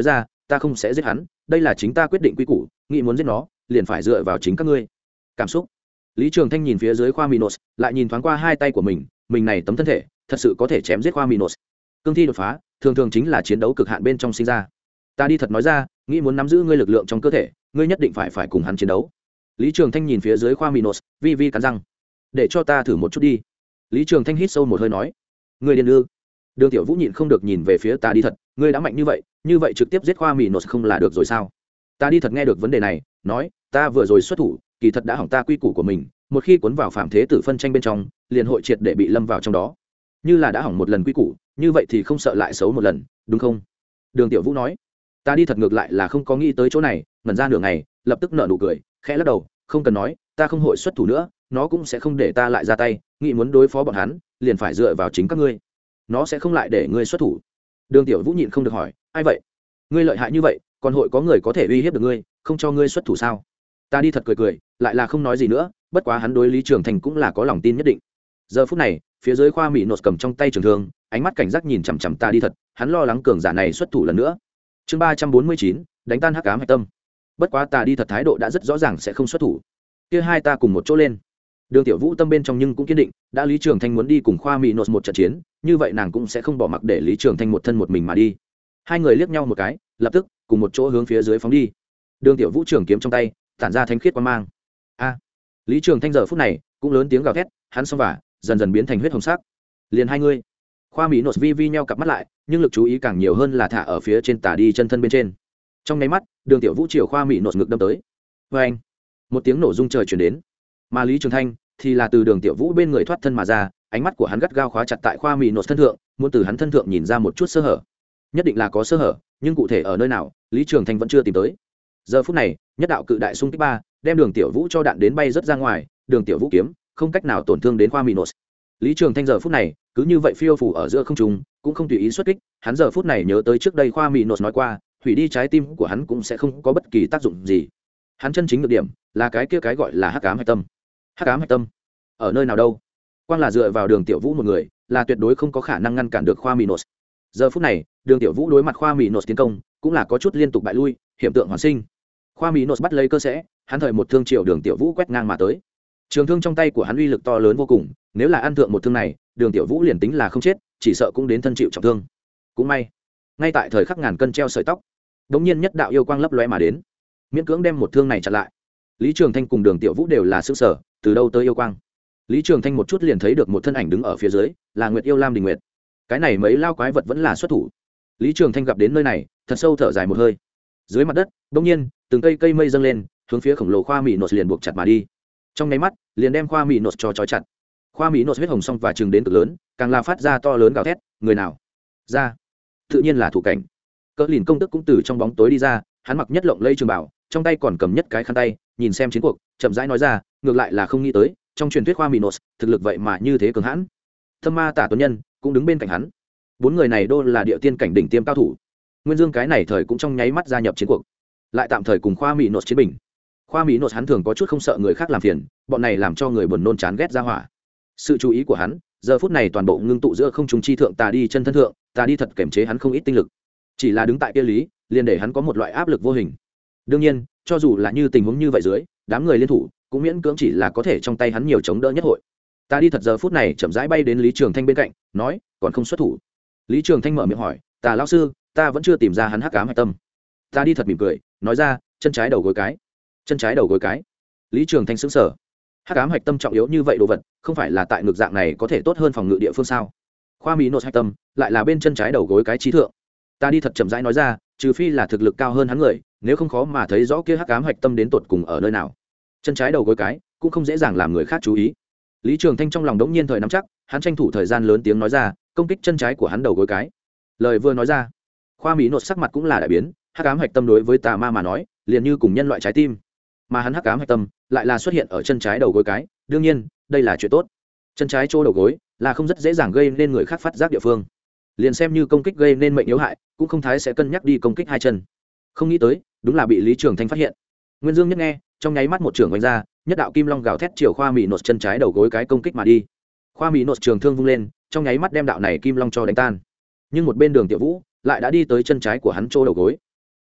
ta không sẽ giết hắn, đây là chính ta quyết định quy củ, nghĩ muốn giết nó liền phải dựa vào chính các ngươi. Cảm xúc. Lý Trường Thanh nhìn phía dưới Khoa Minos, lại nhìn thoáng qua hai tay của mình, mình này tấm thân thể thật sự có thể chém giết Khoa Minos. Cương thi đột phá thường thường chính là chiến đấu cực hạn bên trong sinh ra. Ta đi thật nói ra, nghĩ muốn nắm giữ ngươi lực lượng trong cơ thể, ngươi nhất định phải phải cùng hắn chiến đấu. Lý Trường Thanh nhìn phía dưới Khoa Minos, vi vi cắn răng, để cho ta thử một chút đi. Lý Trường Thanh hít sâu một hơi nói, ngươi điên ư? Đường Tiểu Vũ nhịn không được nhìn về phía ta đi thật, ngươi đã mạnh như vậy, như vậy trực tiếp giết Khoa Minos không là được rồi sao? Ta đi thật nghe được vấn đề này, nói, ta vừa rồi xuất thủ, kỳ thật đã hỏng ta quy củ của mình, một khi cuốn vào phạm thế tử phân tranh bên trong, liền hội triệt để bị lâm vào trong đó. Như là đã hỏng một lần quy củ, như vậy thì không sợ lại xấu một lần, đúng không? Đường Tiểu Vũ nói. Ta đi thật ngược lại là không có nghĩ tới chỗ này, ngẩn ra nửa ngày, lập tức nở nụ cười, khẽ lắc đầu, không cần nói, ta không hội xuất thủ nữa, nó cũng sẽ không để ta lại ra tay, nghĩ muốn đối phó bọn hắn, liền phải dựa vào chính các ngươi. Nó sẽ không lại để ngươi xuất thủ. Đường Tiểu Vũ nhịn không được hỏi, ai vậy? Ngươi lợi hại như vậy, còn hội có người có thể uy hiếp được ngươi, không cho ngươi xuất thủ sao? Ta đi thật cười cười, lại là không nói gì nữa, bất quá hắn đối Lý Trường Thành cũng là có lòng tin nhất định. Giờ phút này, phía dưới Khoa Mỹ Nột cầm trong tay trường thương, ánh mắt cảnh giác nhìn chằm chằm ta đi thật, hắn lo lắng cường giả này xuất thủ lần nữa. Chương ba trăm bốn mươi chín, đánh tan hắc ám hạch tâm. Bất quá ta đi thật thái độ đã rất rõ ràng sẽ không xuất thủ. Kia hai ta cùng một chỗ lên. Đường Tiểu Vũ tâm bên trong nhưng cũng kiên định, đã Lý Trường Thanh muốn đi cùng Khoa Mỹ Nột một trận chiến, như vậy nàng cũng sẽ không bỏ mặc để Lý Trường Thanh một thân một mình mà đi. Hai người liếc nhau một cái, lập tức cùng một chỗ hướng phía dưới phóng đi. Đường Tiểu Vũ trường kiếm trong tay, tản ra thánh khiết quang mang. A! Lý Trường Thanh giờ phút này cũng lớn tiếng gào thét, hắn xông vào, dần dần biến thành huyết hồng sắc. Liền hai người. Khoa Mỹ Nột vi vi nheo cặp mắt lại, nhưng lực chú ý càng nhiều hơn là thả ở phía trên tà đi chân thân bên trên. Trong nháy mắt, Đường Tiểu Vũ chiều Khoa Mỹ Nột ngực đâm tới. Oeng! Một tiếng nổ rung trời truyền đến. Mà Lý Trường Thanh thì là từ Đường Tiểu Vũ bên người thoát thân mà ra, ánh mắt của hắn gắt gao khóa chặt tại Khoa Mỹ Nột thân thượng, muốn từ hắn thân thượng nhìn ra một chút sơ hở. Nhất định là có sơ hở, nhưng cụ thể ở nơi nào, Lý Trường Thanh vẫn chưa tìm tới. Giờ phút này, nhất đạo cự đại xung kích ba, đem Đường Tiểu Vũ cho đạn đến bay rất ra ngoài, Đường Tiểu Vũ kiếm không cách nào tổn thương đến Khoa Mỹ Nột. Lý Trường Thanh giờ phút này cứ như vậy phiêu phù ở giữa không trung, cũng không tùy ý xuất kích, hắn giờ phút này nhớ tới trước đây Khoa Mỹ Nột nói qua, hủy đi trái tim của hắn cũng sẽ không có bất kỳ tác dụng gì. Hắn chân chính được điểm là cái kia cái gọi là hắc ám hạch tâm. Hắc ám hạch tâm ở nơi nào đâu? Quang là dựa vào Đường Tiểu Vũ một người, là tuyệt đối không có khả năng ngăn cản được Khoa Mỹ Nột. Giờ phút này, Đường Tiểu Vũ đối mặt Khoa Mỹ Nột tiến công, cũng là có chút liên tục bại lui, hiểm tượng hoàn sinh. Khoa Mỹ Nột bắt lấy cơ sẽ, hắn thời một thương triệu Đường Tiểu Vũ quét ngang mà tới. Trường thương trong tay của hắn uy lực to lớn vô cùng, nếu là ăn thượng một thương này, Đường Tiểu Vũ liền tính là không chết, chỉ sợ cũng đến thân chịu trọng thương. Cũng may, ngay tại thời khắc ngàn cân treo sợi tóc, đống nhiên nhất đạo yêu quang lấp lóe mà đến, miễn cưỡng đem một thương này chặn lại. Lý Trường Thanh cùng Đường Tiểu Vũ đều là sửng sở, từ đâu tới yêu quang? Lý Trường Thanh một chút liền thấy được một thân ảnh đứng ở phía dưới, là Nguyệt Yêu Lam Đình Nguyệt. Cái này mấy lao quái vật vẫn là xuất thủ. Lý Trường Thanh gặp đến nơi này, thật sâu thở dài một hơi. Dưới mặt đất, đống nhiên, từng cây cây mây dâng lên, hướng phía khổng lồ Khoa Mỹ Nột liền buộc chặt mà đi. Trong nháy mắt, liền đem Khoa Mỹ Nột cho trói chặt. Khoa Mỹ Nột huyết hồng song và trừng đến cực lớn, càng là phát ra to lớn gào thét, người nào? Ra. Tự nhiên là thủ cảnh. Cỡ lìn công tức cũng từ trong bóng tối đi ra, hắn mặc nhất lộng lẫy trường bảo, trong tay còn cầm nhất cái khăn tay, nhìn xem chiến cuộc, chậm rãi nói ra, ngược lại là không nghĩ tới, trong truyền thuyết Khoa Mỹ Nột, thực lực vậy mà như thế cường hãn. Thâm Ma Tả Tuấn Nhân cũng đứng bên cạnh hắn. Bốn người này đô là địa tiên cảnh đỉnh tiêm cao thủ. Nguyên Dương cái này thời cũng trong nháy mắt gia nhập chiến cuộc, lại tạm thời cùng Khoa Mỹ Nột chiến bình. Khoa Mỹ Nột hắn thường có chút không sợ người khác làm phiền, bọn này làm cho người buồn nôn chán ghét ra hỏa. Sự chú ý của hắn giờ phút này toàn bộ ngưng tụ giữa không trung chi thượng tà đi chân thân thượng, tà đi thật kềm chế hắn không ít tinh lực, chỉ là đứng tại kia lý liền để hắn có một loại áp lực vô hình. Đương nhiên, cho dù là như tình huống như vậy dưới, đám người liên thủ cũng miễn cưỡng chỉ là có thể trong tay hắn nhiều chống đỡ nhất hội. Tà đi thật giờ phút này chậm rãi bay đến Lý Trường Thanh bên cạnh, nói, còn không xuất thủ. Lý Trường Thanh mở miệng hỏi, Tà lão sư, ta vẫn chưa tìm ra hắn hắc ám hạch tâm. Tà đi thật mỉm cười, nói ra, chân trái đầu gối cái. Chân trái đầu gối cái. Lý Trường Thanh sững sờ. Hắc ám hạch tâm trọng yếu như vậy đồ vật, không phải là tại ngược dạng này có thể tốt hơn phòng ngự địa phương sao? Khoa Mỹ Nột hạch tâm lại là bên chân trái đầu gối cái trí thượng. Ta đi thật chậm rãi nói ra, trừ phi là thực lực cao hơn hắn người, nếu không khó mà thấy rõ kia hắc ám hạch tâm đến tột cùng ở nơi nào. Chân trái đầu gối cái cũng không dễ dàng làm người khác chú ý. Lý Trường Thanh trong lòng đống nhiên thời nắm chắc, hắn tranh thủ thời gian lớn tiếng nói ra, công kích chân trái của hắn đầu gối cái. Lời vừa nói ra, Khoa Mỹ Nột sắc mặt cũng là đại biến, hắc ám hạch tâm đối với tà ma mà nói, liền như cùng nhân loại trái tim, mà hắn hắc ám hạch tâm lại là xuất hiện ở chân trái đầu gối cái, đương nhiên đây là chuyện tốt. Chân trái chỗ đầu gối là không rất dễ dàng gây nên người khác phát giác địa phương, liền xem như công kích gây nên mệnh yếu hại cũng không thái sẽ cân nhắc đi công kích hai chân. Không nghĩ tới đúng là bị Lý Trường Thanh phát hiện. Nguyên Dương nhất nghe, trong nháy mắt một trưởng vung ra, nhất đạo kim long gào thét chiều Khoa Mỹ Nột chân trái đầu gối cái công kích mà đi. Khoa Mỹ Nột trường thương vung lên, trong nháy mắt đem đạo này kim long cho đánh tan. Nhưng một bên Đường Tiểu Vũ lại đã đi tới chân trái của hắn chỗ đầu gối.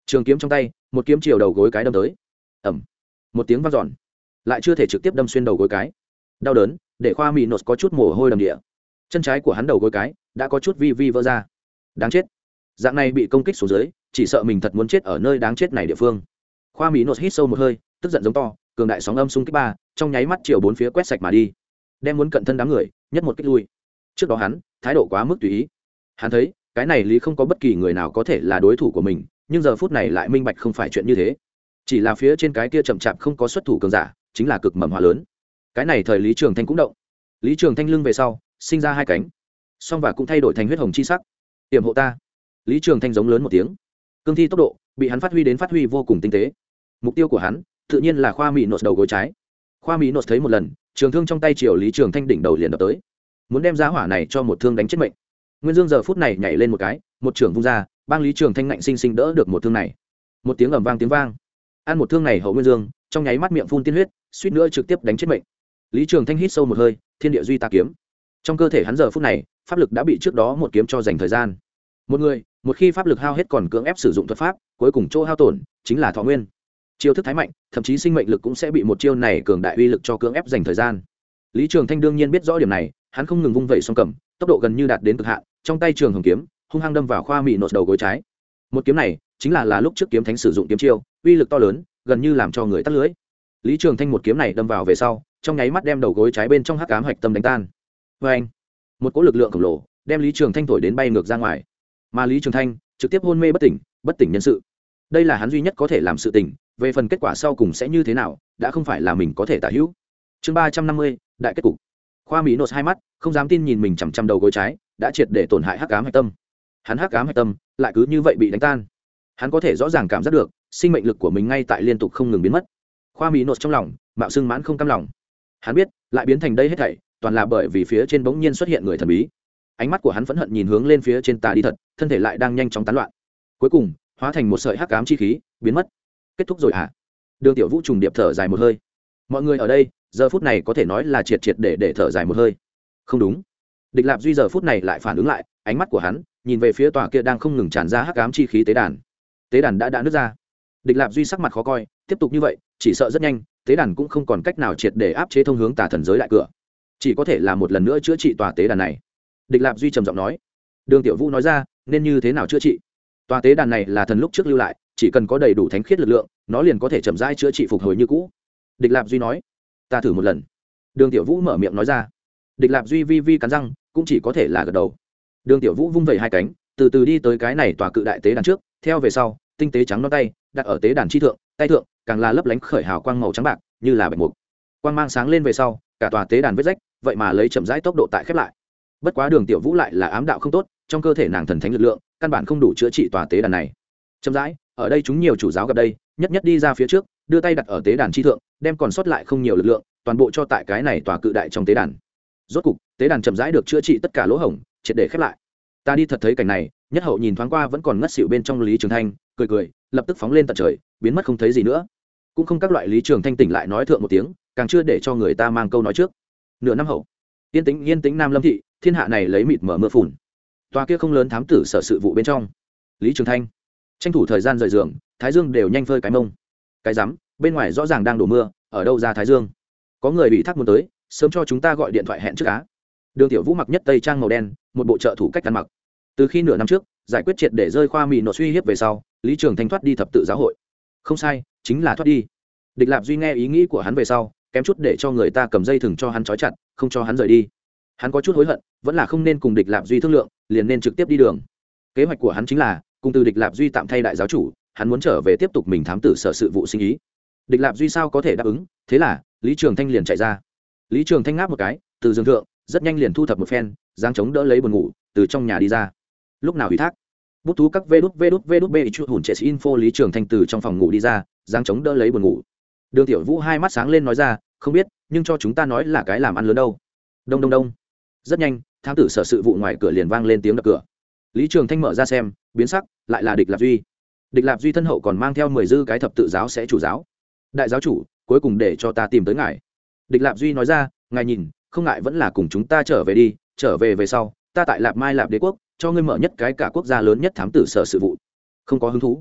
trường kiếm trong tay một kiếm chiều đầu gối cái đâm tới. Ẩm, một tiếng vang dọn, lại chưa thể trực tiếp đâm xuyên đầu gối cái. Đau đớn để khoa mỹ nốt có chút mồ hôi đầm địa. Chân trái của hắn đầu gối cái đã có chút vi vi vỡ ra. Đáng chết, dạng này bị công kích xuống dưới, chỉ sợ mình thật muốn chết ở nơi đáng chết này địa phương. Khoa mỹ nốt hít sâu một hơi, tức giận giống to, cường đại sóng âm xung kích ba, trong nháy mắt chiều bốn phía quét sạch mà đi, đem muốn cận thân đám người nhất một kích lui. Trước đó hắn thái độ quá mức tùy ý, hắn thấy cái này lý không có bất kỳ người nào có thể là đối thủ của mình, nhưng giờ phút này lại minh bạch không phải chuyện như thế, chỉ là phía trên cái kia chậm chạp không có xuất thủ cường giả chính là cực mầm hóa lớn. Cái này thời Lý Trường Thanh cũng động, Lý Trường Thanh lưng về sau sinh ra hai cánh, song và cũng thay đổi thành huyết hồng chi sắc. Tiềm hộ ta! Lý Trường Thanh giống lớn một tiếng, cương thi tốc độ bị hắn phát huy đến phát huy vô cùng tinh tế. Mục tiêu của hắn tự nhiên là khoa mỹ nốt đầu gối trái. Khoa mỹ nốt thấy một lần, trường thương trong tay chiều Lý Trường Thanh đỉnh đầu liền đập tới, muốn đem giá hỏa này cho một thương đánh chết mệnh. Nguyên Dương giờ phút này nhảy lên một cái, một trường vung ra, bang Lý Trường Thanh ngạnh sinh sinh đỡ được một thương này. Một tiếng ầm vang tiếng vang, ăn một thương này hậu Nguyên Dương trong nháy mắt miệng phun tiên huyết, suýt nữa trực tiếp đánh chết mệnh. Lý Trường Thanh hít sâu một hơi, thiên địa duy ta kiếm. Trong cơ thể hắn giờ phút này, pháp lực đã bị trước đó một kiếm cho dành thời gian. Một người, một khi pháp lực hao hết còn cưỡng ép sử dụng thuật pháp, cuối cùng chỗ hao tổn chính là thọ nguyên. Chiêu thức thái mạnh, thậm chí sinh mệnh lực cũng sẽ bị một chiêu này cường đại uy lực cho cưỡng ép dành thời gian. Lý Trường Thanh đương nhiên biết rõ điểm này, hắn không ngừng vung vẩy song cầm, tốc độ gần như đạt đến cực hạn, trong tay trường hồng kiếm hung hăng đâm vào khoa mỹ nốt đầu gối trái. Một kiếm này chính là là lúc trước kiếm thánh sử dụng kiếm chiêu, uy lực to lớn, gần như làm cho người tắt lưới. Lý Trường Thanh một kiếm này đâm vào về sau, trong nháy mắt đem đầu gối trái bên trong hắc ám hạch tâm đánh tan. Và anh, một cỗ lực lượng khổng lồ đem Lý Trường Thanh thổi đến bay ngược ra ngoài, mà Lý Trường Thanh trực tiếp hôn mê bất tỉnh, bất tỉnh nhân sự. Đây là hắn duy nhất có thể làm sự tình, về phần kết quả sau cùng sẽ như thế nào, đã không phải là mình có thể tả hữu. Chương ba trăm năm mươi, đại kết cục. Khoa mỹ nốt hai mắt không dám tin nhìn mình chằm chằm đầu gối trái, đã triệt để tổn hại hắc ám hạch tâm. Hắn hắc ám hạch tâm lại cứ như vậy bị đánh tan. Hắn có thể rõ ràng cảm giác được sinh mệnh lực của mình ngay tại liên tục không ngừng biến mất. Khoa mỹ nốt trong lòng mạo xưng mãn không cam lòng. Hắn biết lại biến thành đây hết thảy toàn là bởi vì phía trên bỗng nhiên xuất hiện người thần bí. Ánh mắt của hắn phẫn hận nhìn hướng lên phía trên tà đi thật, thân thể lại đang nhanh chóng tán loạn, cuối cùng hóa thành một sợi hắc ám chi khí biến mất. Kết thúc rồi hả? Đường Tiểu Vũ trùng điệp thở dài một hơi. Mọi người ở đây giờ phút này có thể nói là triệt triệt để để thở dài một hơi. Không đúng, Địch Lạp Duy giờ phút này lại phản ứng lại, ánh mắt của hắn nhìn về phía tòa kia đang không ngừng tràn ra hắc ám chi khí tế đàn. Tế đàn đã đã nứt ra. Địch Lạp Duy sắc mặt khó coi, tiếp tục như vậy chỉ sợ rất nhanh tế đàn cũng không còn cách nào triệt để áp chế thông hướng tà thần giới đại cửa, chỉ có thể là một lần nữa chữa trị tòa tế đàn này. Địch Lạp Duy trầm giọng nói. Đường Tiểu Vũ nói ra, nên như thế nào chữa trị? Tòa tế đàn này là thần lúc trước lưu lại, chỉ cần có đầy đủ thánh khiết lực lượng, nó liền có thể chậm rãi chữa trị phục hồi như cũ. Địch Lạp Duy nói. Ta thử một lần. Đường Tiểu Vũ mở miệng nói ra. Địch Lạp Duy vi vi cắn răng, cũng chỉ có thể là gật đầu. Đường Tiểu Vũ vung vẩy hai cánh, từ từ đi tới cái này tòa cự đại tế đàn trước, theo về sau, tinh tế trắng non tay đặt ở tế đàn chi thượng, tay thượng càng là lấp lánh khởi hào quang màu trắng bạc, như là bạch mục. Quang mang sáng lên về sau, cả tòa tế đàn vết rách, vậy mà lấy chậm rãi tốc độ tại khép lại. Bất quá Đường Tiểu Vũ lại là ám đạo không tốt, trong cơ thể nàng thần thánh lực lượng căn bản không đủ chữa trị tòa tế đàn này. Chậm rãi, ở đây chúng nhiều chủ giáo gặp đây, nhất nhất đi ra phía trước, đưa tay đặt ở tế đàn chi thượng, đem còn sót lại không nhiều lực lượng toàn bộ cho tại cái này tòa cự đại trong tế đàn. Rốt cục tế đàn chậm rãi được chữa trị tất cả lỗ hổng, triệt để khép lại. Ta đi thật thấy cảnh này, nhất hậu nhìn thoáng qua vẫn còn ngất xỉu bên trong Lý Trường Thanh, cười cười, lập tức phóng lên tận trời, biến mất không thấy gì nữa. Cũng không các loại Lý Trường Thanh tỉnh lại nói thượng một tiếng, càng chưa để cho người ta mang câu nói trước. Nửa năm hậu, yên tĩnh yên tĩnh Nam Lâm thị, thiên hạ này lấy mịt mở mưa phùn. Tòa kia không lớn thám tử sở sự vụ bên trong, Lý Trường Thanh tranh thủ thời gian rời giường, thái dương đều nhanh phơi cái mông. Cái rắm, bên ngoài rõ ràng đang đổ mưa, ở đâu ra thái dương? Có người bị thác muốn tới, sớm cho chúng ta gọi điện thoại hẹn trước á. Đường Tiểu Vũ mặc nhất tây trang màu đen, một bộ trợ thủ cách ăn mặc. Từ khi nửa năm trước giải quyết triệt để rơi khoa mì nổ suy hiếp về sau, Lý Trường Thanh thoát đi thập tự giáo hội. Không sai, chính là thoát đi. Địch Lạp Duy nghe ý nghĩ của hắn về sau, kém chút để cho người ta cầm dây thừng cho hắn trói chặt, không cho hắn rời đi. Hắn có chút hối hận, vẫn là không nên cùng Địch Lạp Duy thương lượng, liền nên trực tiếp đi đường. Kế hoạch của hắn chính là cùng từ Địch Lạp Duy tạm thay đại giáo chủ, hắn muốn trở về tiếp tục mình thám tử sở sự vụ sinh ý. Địch Lạp Duy sao có thể đáp ứng, thế là Lý Trường Thanh liền chạy ra. Lý Trường Thanh ngáp một cái, từ giường thượng rất nhanh liền thu thập một phen, giáng chống đỡ lấy buồn ngủ, từ trong nhà đi ra. Lúc nào ủy thác bút thú các vê đút vê đút vê đút bê chút hùn trẻ info. Lý Trường Thanh từ trong phòng ngủ đi ra, giáng chống đỡ lấy buồn ngủ. Đường Tiểu Vũ hai mắt sáng lên nói ra, không biết, nhưng cho chúng ta nói là cái làm ăn lớn đâu. Đông đông đông. Rất nhanh, thám tử sở sự vụ ngoài cửa liền vang lên tiếng đập cửa. Lý Trường Thanh mở ra xem, biến sắc, lại là Địch Lạp Duy. Địch Lạp Duy thân hậu còn mang theo mười dư cái thập tự giáo sẽ chủ giáo. Đại giáo chủ, cuối cùng để cho ta tìm tới ngài. Địch Lạp Duy nói ra, ngài nhìn, không ngại vẫn là cùng chúng ta trở về đi, trở về về sau, ta tại Lạp Mai Lạp Đế quốc, cho ngươi mở nhất cái cả quốc gia lớn nhất thám tử sở sự vụ. Không có hứng thú.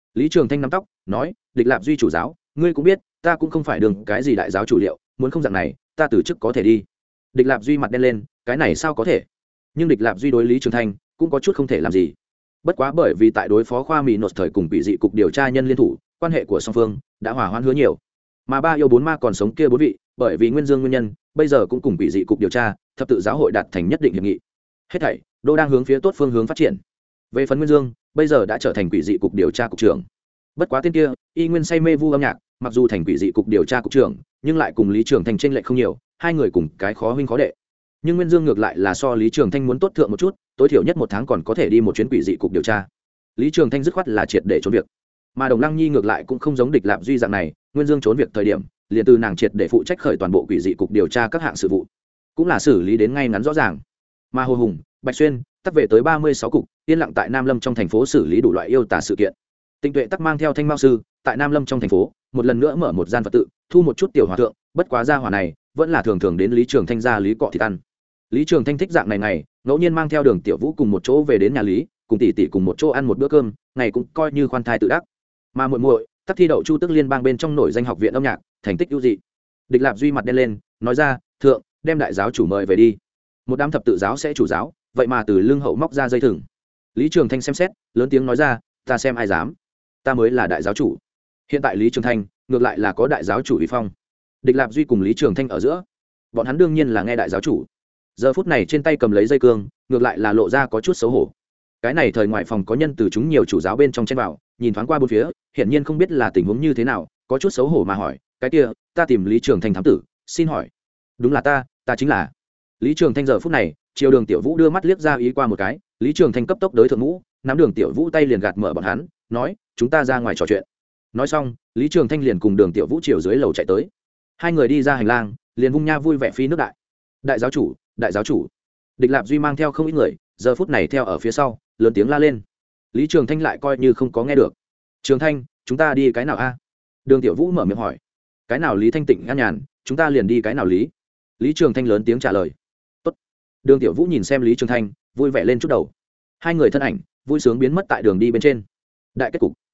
Lý Trường Thanh nắm tóc nói, địch lạp duy chủ giáo, ngươi cũng biết ta cũng không phải đường cái gì đại giáo chủ liệu, muốn không dạng này ta từ chức có thể đi. Địch lạp duy mặt đen lên, cái này sao có thể. Nhưng địch lạp duy đối Lý Trường Thanh cũng có chút không thể làm gì. Bất quá bởi vì tại đối phó khoa mỹ nốt thời cùng quỷ dị cục điều tra nhân liên thủ, quan hệ của song phương đã hòa hoãn hứa nhiều. Mà ba yêu bốn ma còn sống kia bốn vị, bởi vì nguyên dương nguyên nhân, bây giờ cũng cùng quỷ dị cục điều tra thập tự giáo hội đạt thành nhất định hiệp nghị. Hết thảy đô đang hướng phía tốt phương hướng phát triển. Về phần nguyên dương, bây giờ đã trở thành quỷ dị cục điều tra cục trưởng. Bất quá tên kia y nguyên say mê vu âm nhạc, mặc dù thành quỷ dị cục điều tra cục trưởng, nhưng lại cùng Lý Trường Thanh chênh lệch không nhiều, hai người cùng cái khó huynh khó đệ. Nhưng nguyên dương ngược lại là so Lý Trường Thanh muốn tốt thượng một chút, tối thiểu nhất một tháng còn có thể đi một chuyến quỷ dị cục điều tra. Lý Trường Thanh dứt khoát là triệt để trốn việc, mà Đồng Lăng Nhi ngược lại cũng không giống địch lạp duy dạng này, nguyên dương trốn việc thời điểm liền từ nàng triệt để phụ trách khởi toàn bộ quỷ dị cục điều tra các hạng sự vụ, cũng là xử lý đến ngay ngắn rõ ràng. Mà Hồ Hùng, Bạch Xuyên tắc về tới ba mươi sáu cục, yên lặng tại Nam Lâm trong thành phố xử lý đủ loại yêu tả sự kiện. Tinh Tuệ tắc mang theo Thanh Mao sư tại Nam Lâm trong thành phố một lần nữa mở một gian Phật tự, thu một chút tiểu hòa thượng, bất quá gia hỏa này vẫn là thường thường đến Lý Trường Thanh gia lý cọ thịt ăn. Lý Trường Thanh thích dạng này này, ngẫu nhiên mang theo Đường Tiểu Vũ cùng một chỗ về đến nhà Lý, cùng tỷ tỷ cùng một chỗ ăn một bữa cơm, ngày cũng coi như khoan thai tự đắc. Mà muội muội tắc thi đậu Chu Tức Liên bang bên trong nổi danh học viện âm nhạc, thành tích ưu dị. Địch Lạp duy mặt đen lên, nói ra, thượng, đem đại giáo chủ mời về đi. Một đám thập tự giáo sẽ chủ giáo, vậy mà từ lưng hậu móc ra dây thừng. Lý Trường Thanh xem xét, lớn tiếng nói ra, ta xem ai dám, ta mới là đại giáo chủ. Hiện tại Lý Trường Thanh ngược lại là có đại giáo chủ uy phong. Địch Lạp duy cùng Lý Trường Thanh ở giữa, bọn hắn đương nhiên là nghe đại giáo chủ. Giờ phút này trên tay cầm lấy dây cương, ngược lại là lộ ra có chút xấu hổ. Cái này thời ngoại phòng có nhân từ chúng nhiều chủ giáo bên trong chen vào, nhìn thoáng qua bốn phía, hiển nhiên không biết là tình huống như thế nào, có chút xấu hổ mà hỏi, cái kia, ta tìm Lý Trường Thanh thám tử, xin hỏi. Đúng là ta, ta chính là. Lý Trường Thanh giờ phút này, chiều Đường Tiểu Vũ đưa mắt liếc ra ý qua một cái, Lý Trường Thanh cấp tốc đới thượng mũ, nắm Đường Tiểu Vũ tay liền gạt mở bọn hắn, nói, chúng ta ra ngoài trò chuyện. Nói xong, Lý Trường Thanh liền cùng Đường Tiểu Vũ chiều dưới lầu chạy tới. Hai người đi ra hành lang, liền vung nha vui vẻ phi nước đại. Đại giáo chủ, đại giáo chủ. Địch Lạp duy mang theo không ít người, giờ phút này theo ở phía sau, lớn tiếng la lên. Lý Trường Thanh lại coi như không có nghe được. Trường Thanh, chúng ta đi cái nào a? Đường Tiểu Vũ mở miệng hỏi. Cái nào Lý Thanh Tịnh an nhàn, chúng ta liền đi cái nào Lý. Lý Trường Thanh lớn tiếng trả lời. Tốt. Đường Tiểu Vũ nhìn xem Lý Trường Thanh, vui vẻ lên chút đầu. Hai người thân ảnh vui sướng biến mất tại đường đi bên trên. Đại kết cục.